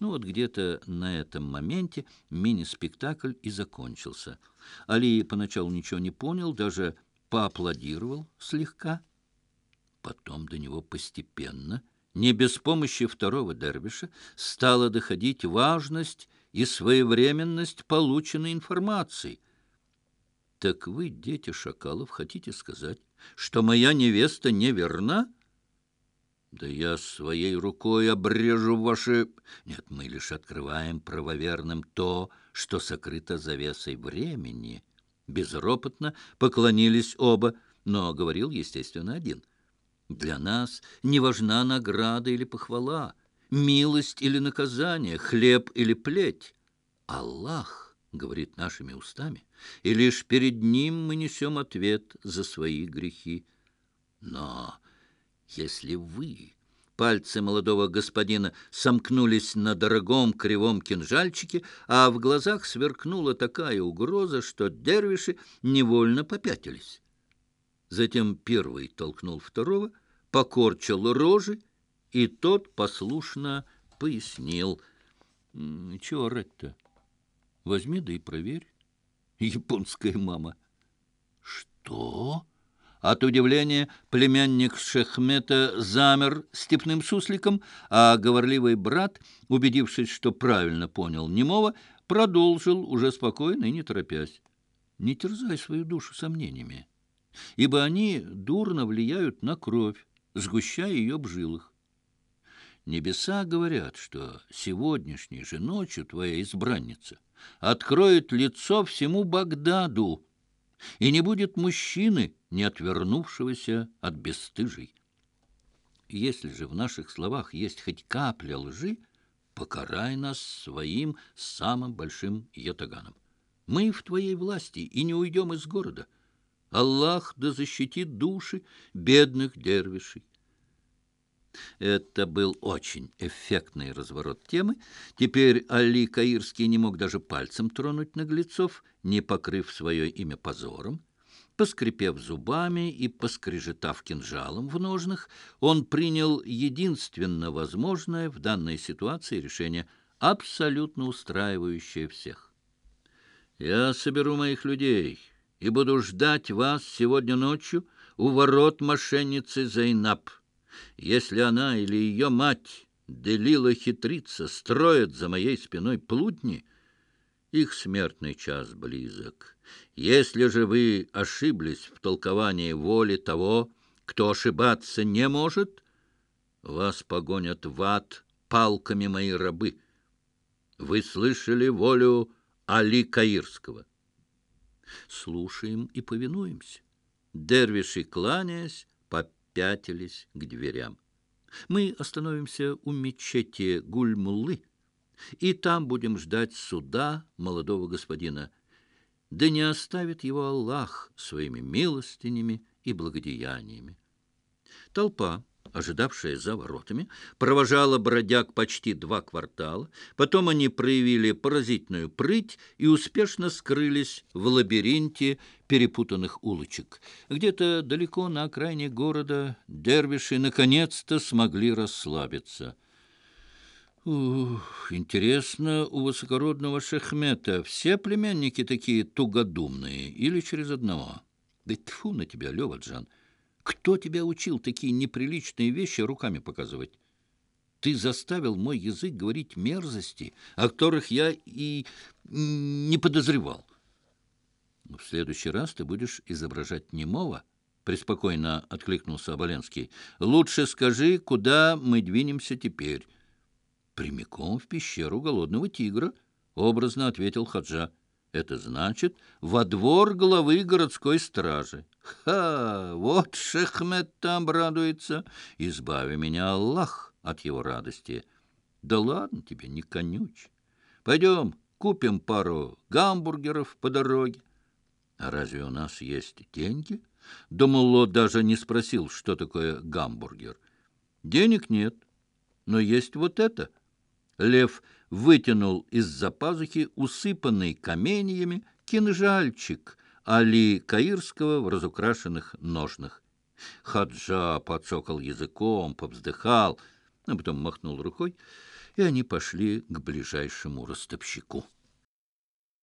Ну вот где-то на этом моменте мини-спектакль и закончился. Али поначалу ничего не понял, даже поаплодировал слегка. Потом до него постепенно, не без помощи второго дервиша, стала доходить важность и своевременность полученной информации. «Так вы, дети шакалов, хотите сказать, что моя невеста неверна? Да я своей рукой обрежу ваши... Нет, мы лишь открываем правоверным то, что сокрыто завесой времени». Безропотно поклонились оба, но говорил, естественно, один. «Для нас не важна награда или похвала, милость или наказание, хлеб или плеть. Аллах говорит нашими устами, и лишь перед Ним мы несем ответ за свои грехи. Но если вы...» Пальцы молодого господина сомкнулись на дорогом кривом кинжальчике, а в глазах сверкнула такая угроза, что дервиши невольно попятились. Затем первый толкнул второго, покорчил рожи, и тот послушно пояснил. Чего орать-то? Возьми да и проверь. Японская мама». «Что?» От удивления племянник Шехмета замер степным сусликом, а говорливый брат, убедившись, что правильно понял немого, продолжил уже спокойно и не торопясь. «Не терзай свою душу сомнениями, ибо они дурно влияют на кровь, сгущая ее в жилах. Небеса говорят, что сегодняшней же ночью твоя избранница откроет лицо всему Багдаду, и не будет мужчины, не отвернувшегося от бесстыжей. Если же в наших словах есть хоть капля лжи, покарай нас своим самым большим ятаганом. Мы в твоей власти и не уйдем из города. Аллах да защитит души бедных дервишей». Это был очень эффектный разворот темы. Теперь Али Каирский не мог даже пальцем тронуть наглецов, не покрыв свое имя позором. Поскрипев зубами и поскрежетав кинжалом в ножнах, он принял единственно возможное в данной ситуации решение, абсолютно устраивающее всех. «Я соберу моих людей и буду ждать вас сегодня ночью у ворот мошенницы Зайнаб. Если она или ее мать, Делила хитрица, строят за моей спиной плутни, их смертный час близок. Если же вы ошиблись в толковании воли того, кто ошибаться не может, вас погонят в ад палками мои рабы. Вы слышали волю Али Каирского?» «Слушаем и повинуемся». Дервиши, кланяясь, попятились к дверям. «Мы остановимся у мечети Гуль-Муллы, и там будем ждать суда молодого господина. Да не оставит его Аллах своими милостинями и благодеяниями». Толпа, ожидавшая за воротами, провожала бродяг почти 2 квартала. Потом они проявили поразительную прыть и успешно скрылись в лабиринте перепутанных улочек. Где-то далеко на окраине города дервиши наконец-то смогли расслабиться. Интересно, у высокородного Шехмета все племянники такие тугодумные или через одного? Да тьфу на тебя, Лёва-Джан! Кто тебя учил такие неприличные вещи руками показывать? Ты заставил мой язык говорить мерзости, о которых я и не подозревал. В следующий раз ты будешь изображать немого, — преспокойно откликнулся Оболенский. Лучше скажи, куда мы двинемся теперь. Прямиком в пещеру голодного тигра, — образно ответил Хаджа. Это значит, во двор главы городской стражи. Ха! Вот Шехмет там радуется. Избави меня, Аллах, от его радости. Да ладно тебе, не конючь. Пойдем, купим пару гамбургеров по дороге. А разве у нас есть деньги? Думало, даже не спросил, что такое гамбургер. Денег нет, но есть вот это. Лев вытянул из-за пазухи усыпанный каменьями кинжальчик Али Каирского в разукрашенных ножнах. Хаджа подсокал языком, повздыхал, а потом махнул рукой. и они пошли к ближайшему ростовщику.